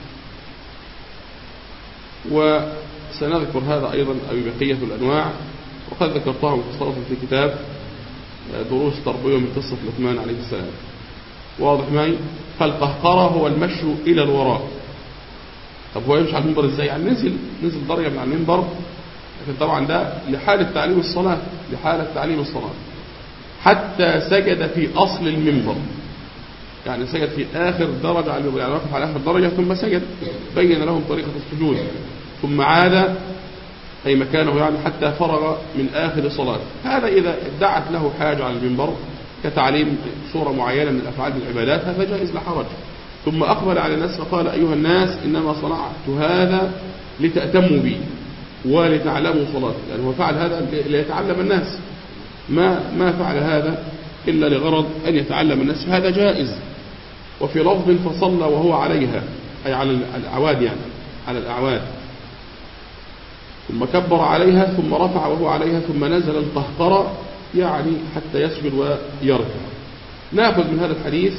وسنذكر هذا أيضا أو بقية الأنواع، وقد ذكرتها مختصرة في كتاب دروس تربوية من قصة لقمان عليه السلام. واضح معي؟ فالقهقرة هو المشي إلى الوراء. طب هو يمشي على المنبر ازاي؟ يعني نزل نزل درجة من على المنبر، لكن طبعا ده لحالة تعليم الصلاة، لحالة تعليم الصلاة، حتى سجد في أصل المنبر. يعني سجد في آخر درجة على يعني وقف على آخر درجة ثم سجد، بين لهم طريقة السجود، ثم عاد أي مكانه يعني حتى فرغ من آخر صلاة. هذا إذا دعت له حاجة على المنبر كتعليم صورة معينة من الأفعال بالعبادات هذا جائز لا حرج. ثم أقبل على الناس فقال أيها الناس إنما صنعت هذا لتأتموا بي ولتعلموا صلاتي، يعني هو فعل هذا ليتعلم الناس، ما ما فعل هذا إلا لغرض أن يتعلم الناس، هذا جائز. وفي لفظ فصلى وهو عليها أي على الأعواد يعني على الأعواد، ثم كبر عليها ثم رفع وهو عليها ثم نزل القهقرة يعني حتى يسجد ويركع. نأخذ من هذا الحديث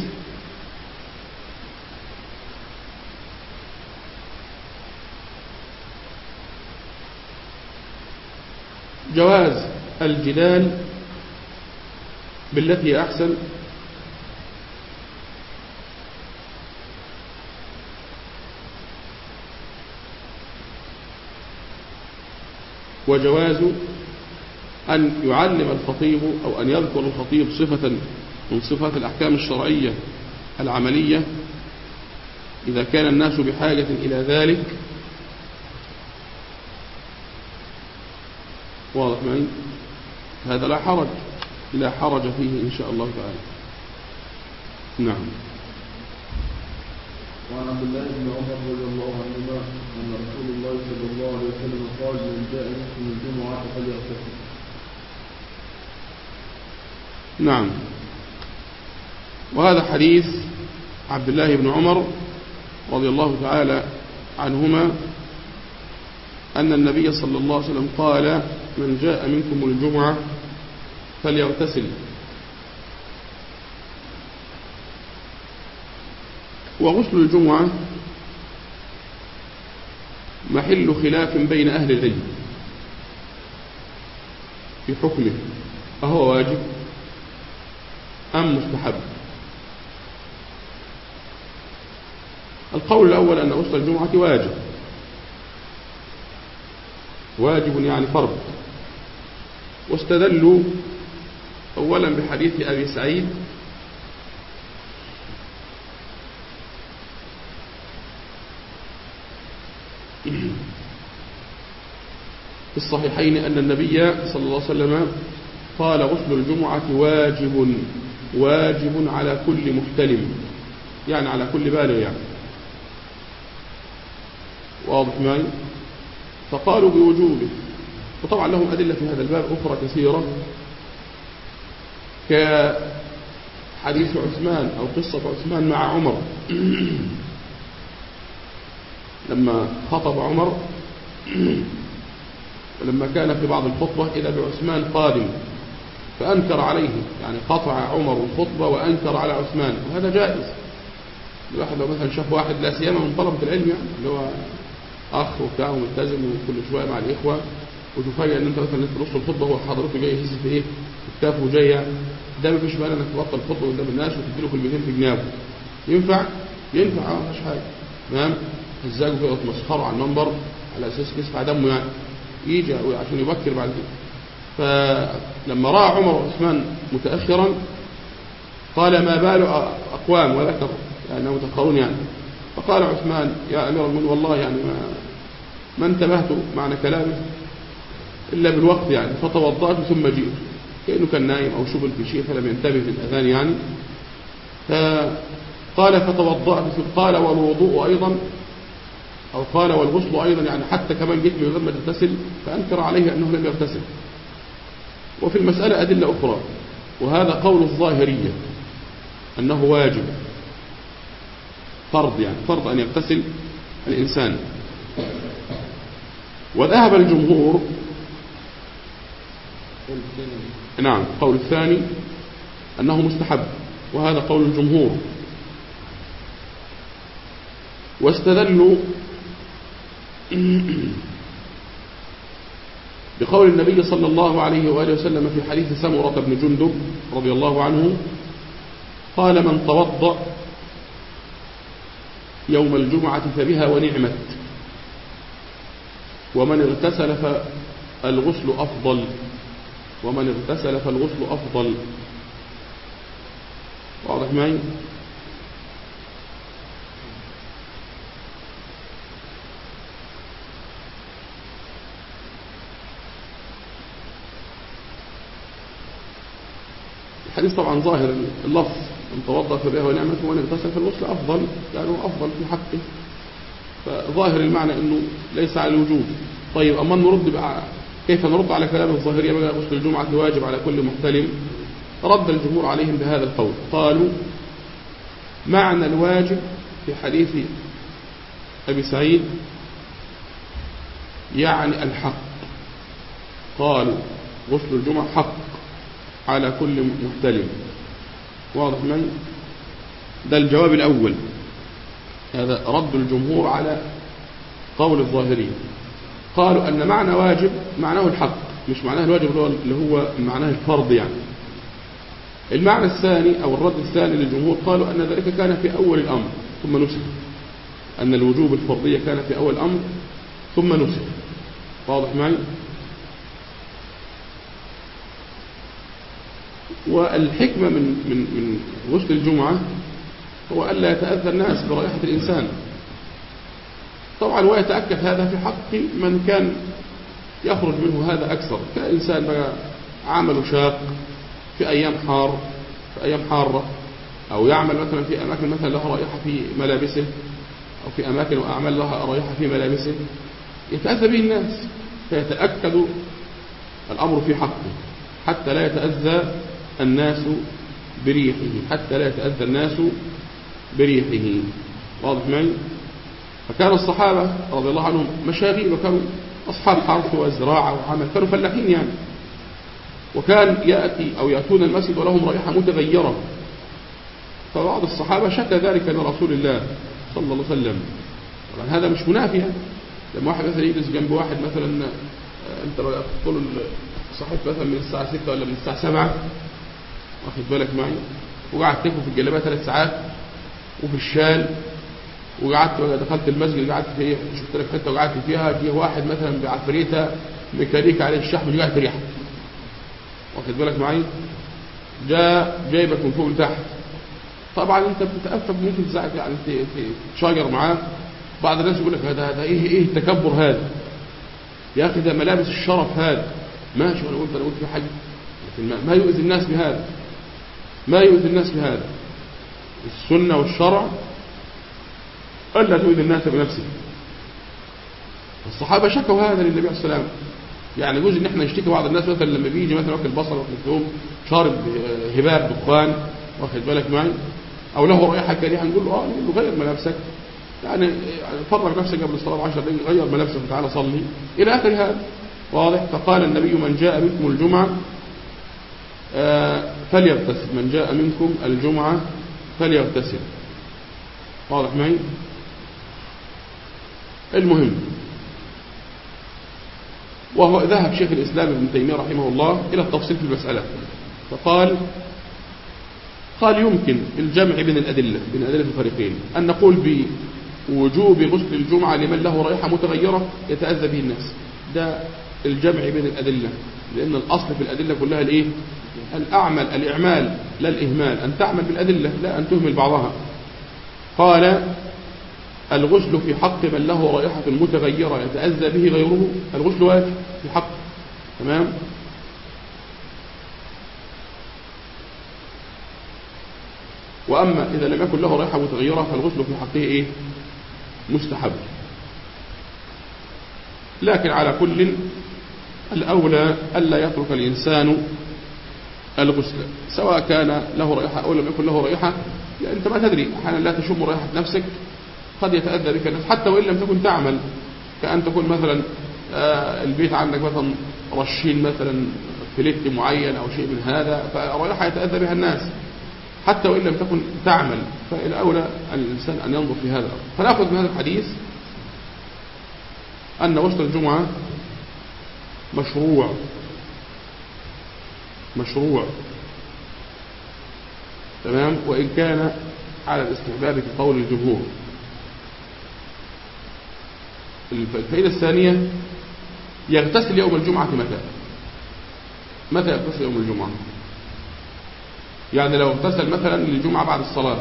جواز الجدال بالتي أحسن وجواز أن يعلم الخطيب أو أن يذكر الخطيب صفة من صفات الأحكام الشرعية العملية إذا كان الناس بحاجة إلى ذلك. واضح معي؟ هذا لا حرج لا حرج فيه إن شاء الله تعالى. نعم. وعن عبد الله بن عمر رضي الله عنهما أن رسول الله صلى الله عليه وسلم قال من جاء منكم الجمعة فليغتسل. نعم. وهذا حديث عبد الله بن عمر رضي الله تعالى عنهما أن النبي صلى الله عليه وسلم قال من جاء منكم الجمعة فليغتسل. وغسل الجمعة محل خلاف بين أهل العلم في حكمه، أهو واجب أم مستحب؟ القول الأول أن غسل الجمعة واجب، واجب يعني فرض. واستدلوا أولا بحديث أبي سعيد في الصحيحين أن النبي صلى الله عليه وسلم قال غسل الجمعة واجب واجب على كل محتلم، يعني على كل بالغ يعني. واضح معي؟ فقالوا بوجوبه. وطبعا لهم أدلة في هذا الباب أخرى كثيرة كحديث عثمان أو قصة عثمان مع عمر لما خطب عمر ولما كان في بعض الخطبة إذا بعثمان قادم فأنكر عليه، يعني قطع عمر الخطبة وأنكر على عثمان، وهذا جائز. الواحد لو مثلا شاف واحد لا سيما من طلبة العلم يعني اللي هو أخ وبتاع وملتزم وكل شوية مع الإخوة وتفاجئ أن أنت مثلا في نص الخطبة هو حضرته جاي يهز في إيه كتافه جاي، ده ما فيش مانع إنك تبطل الخطبة قدام الناس وتديله كلمتين في جنابه. ينفع؟ ينفع اه مش حاجة. تمام؟ هزاجه كده وتمسخره على المنبر على أساس يسفع دمه يعني يجي عشان يبكر بعد كده. فلما رأى عمر وعثمان متأخرا قال ما بال أقوام، وذكر لأنهم متأخرون يعني. فقال عثمان يا أمير المؤمنين والله يعني ما, ما انتبهت معنى كلامه إلا بالوقت يعني، فتوضأت ثم جئت، كأنه كان نايم أو شغل في شيء فلم ينتبه للأذان يعني. فقال فتوضأت، قال والوضوء أيضا أو قال والغسل أيضا، يعني حتى كمان جئت من غير ما تغتسل، فأنكر عليه أنه لم يغتسل. وفي المسألة أدلة أخرى، وهذا قول الظاهرية أنه واجب فرض، يعني فرض أن يغتسل الإنسان. وذهب الجمهور نعم قول الثاني أنه مستحب، وهذا قول الجمهور. واستدلوا بقول النبي صلى الله عليه وآله وسلم في حديث سمرة بن جندب رضي الله عنه قال من توضأ يوم الجمعة فبها ونعمت، ومن اغتسل فالغسل أفضل، ومن اغتسل فالغسل أفضل. واضح معي؟ الحديث طبعا ظاهر اللفظ من توضأ فبها ونعمة ومن اغتسل فالغسل أفضل يعني أفضل في حقه، فظاهر المعنى أنه ليس على الوجوب. طيب أما نرد بقى كيف نرد على كلام الظاهرية بقى غسل الجمعة واجب على كل محتلم؟ رد الجمهور عليهم بهذا القول، قالوا معنى الواجب في حديث أبي سعيد يعني الحق، قالوا غسل الجمعة حق على كل محتلم. واضح من ده الجواب الأول، هذا رد الجمهور على قول الظاهرية. قالوا أن معنى واجب معناه الحق، مش معناه الواجب اللي هو معناه الفرض يعني. المعنى الثاني أو الرد الثاني للجمهور قالوا أن ذلك كان في أول الأمر ثم نسخ، أن الوجوب الفرضية كان في أول الأمر ثم نسخ. واضح معي؟ والحكمة من من من غسل الجمعة هو ألا يتأذى الناس برائحة الإنسان. طبعا ويتأكد هذا في حق من كان يخرج منه هذا أكثر، كإنسان بقى عمله شاق في أيام حار في أيام حارة، أو يعمل مثلا في أماكن مثلا لها رائحة في ملابسه، أو في أماكن وأعمال لها رائحة في ملابسه يتأذى به الناس، فيتأكد الأمر في حقه حتى لا يتأذى الناس بريحه حتى لا يتأذى الناس بريحه. واضح معي؟ فكان الصحابة رضي الله عنهم مشاغيل، وكانوا أصحاب حرث وزراعة وعمل، كانوا فلاحين يعني، وكان يأتي أو يأتون المسجد ولهم رائحة متغيرة. فبعض الصحابة شكى ذلك لرسول الله صلى الله عليه وسلم. طبعا هذا مش منافي يعني. لما واحد مثلا يجلس جنب واحد مثلا، انت بقى تقول صحيت مثلا من الساعة ستة ولا من الساعة سبعة، واخد بالك معي، وقعدت تكفي في الجلابية ثلاث ساعات وفي الشال، وقعدت دخلت المسجد قعدت في شفت لك حته وقعدت فيها، جه واحد مثلا بعفريته ميكانيكا عليه الشحم اللي قاعد تريحه، واخد بالك معي، جاء جايبك من فوق لتحت. طبعا انت بتتأفف ممكن تزعل يعني تشاجر معاه. بعض الناس يقول لك هذا هذا ايه ايه التكبر هذا يا اخي، ده ملابس الشرف هذا. ماشي، وانا قلت انا قلت في حاجه، لكن ما يؤذي الناس بهذا، ما يؤذي الناس بهذا. السنه والشرع الا تؤذي الناس بنفسك. الصحابه شكوا هذا للنبي عليه الصلاه والسلام. يعني جزء ان احنا نشتكي بعض الناس مثلا لما بيجي مثلا واكل بصل واكل ثوم شارب هباب دخان، واخد بالك معي، او له رائحه كريهه، نقول له اه نقول له غير ملابسك، يعني فرغ نفسك قبل الصلاه بعشر دقائق، غير ملابسك وتعالى صلي الى اخر هذا. واضح؟ فقال النبي من جاء منكم الجمعه آه فليغتسل، من جاء منكم الجمعه فليغتسل. واضح معي؟ المهم، وهو ذهب شيخ الإسلام ابن تيمية رحمه الله إلى التفصيل في المسألة، فقال قال يمكن الجمع بين الأدلة بين أدلة الفريقين، أن نقول بوجوب غسل الجمعة لمن له رائحة متغيرة يتأذى به الناس، ده الجمع بين الأدلة، لأن الأصل في الأدلة كلها الإيه؟ الأعمل الإعمال لا الإهمال، أن تعمل بالأدلة لا أن تهمل بعضها. قال الغسل في حق من له رائحة متغيرة يتأذى به غيره، الغسل واجب في حق. تمام؟ وأما إذا لم يكن له رائحة متغيرة فالغسل في حقه إيه؟ مستحب. لكن على كل الأولى ألا يترك الإنسان الغسل، سواء كان له رائحة أو لم يكن له رائحة، يعني أنت ما تدري، أحيانا لا تشم رائحة نفسك قد يتأذى بك الناس حتى وإن لم تكن تعمل، كأن تكون مثلا البيت عندك مثلا رشين مثلا فليت معين أو شيء من هذا، فرائحة يتأذى بها الناس حتى وإن لم تكن تعمل، فالأولى الإنسان أن ينظر في هذا. فنأخذ من هذا الحديث أن غسل الجمعة مشروع مشروع تمام، وإن كان على الاستحباب في قول الجمهور. الفائدة الثانية، يغتسل يوم الجمعة متى؟ متى يغتسل يوم الجمعة؟ يعني لو اغتسل مثلا للجمعة بعد الصلاة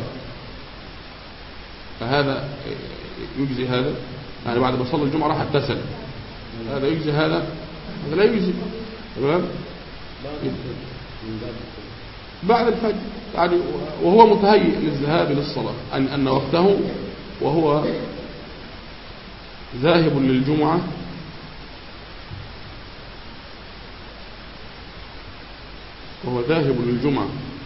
فهذا يجزي هذا، يعني بعد ما صلى الجمعة راح اغتسل، هذا يجزي هذا؟ هذا لا يجزي. تمام؟ بعد الفجر يعني وهو متهيئ للذهاب للصلاة، أن أن وقته وهو ذاهب للجمعة وهو ذاهب للجمعة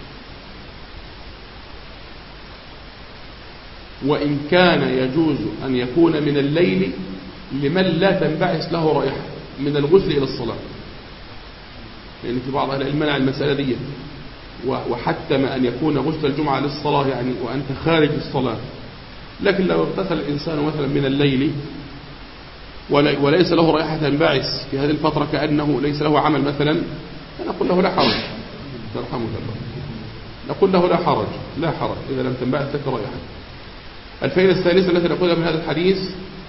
وإن كان يجوز أن يكون من الليل لمن لا تنبعث له رائحة من الغسل إلى الصلاة، لأن في بعض أهل العلم منع المسألة دي، وحتم أن يكون غسل الجمعة للصلاة يعني وأنت خارج الصلاة. لكن لو اغتسل الإنسان مثلا من الليل وليس له رائحة تنبعث في هذه الفترة كأنه ليس له عمل مثلا، نقول له لا حرج، ترحمه الله، نقول له لا حرج لا حرج إذا لم تنبعث لك رائحة. الفائدة الثالثة التي نأخذها من هذا الحديث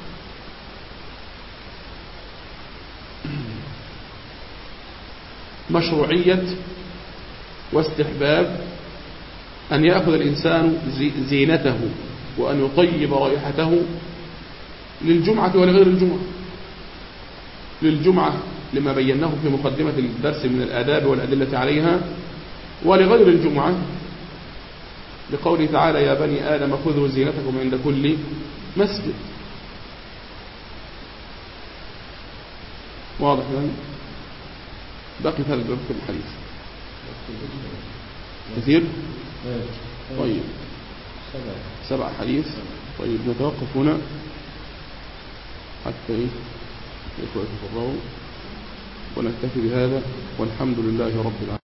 مشروعية واستحباب أن يأخذ الإنسان زينته وأن يطيب رائحته للجمعة ولغير الجمعة. للجمعة لما بيناه في مقدمة الدرس من الآداب والأدلة عليها، ولغير الجمعة لقوله تعالى يا بني آدم خذوا زينتكم عند كل مسجد. واضح يعني؟ بقي هذا الباب في الحديث كثير. طيب سبع حديث. طيب نتوقف هنا حتى ايه يتفرغوا ونكتفي بهذا والحمد لله رب العالمين.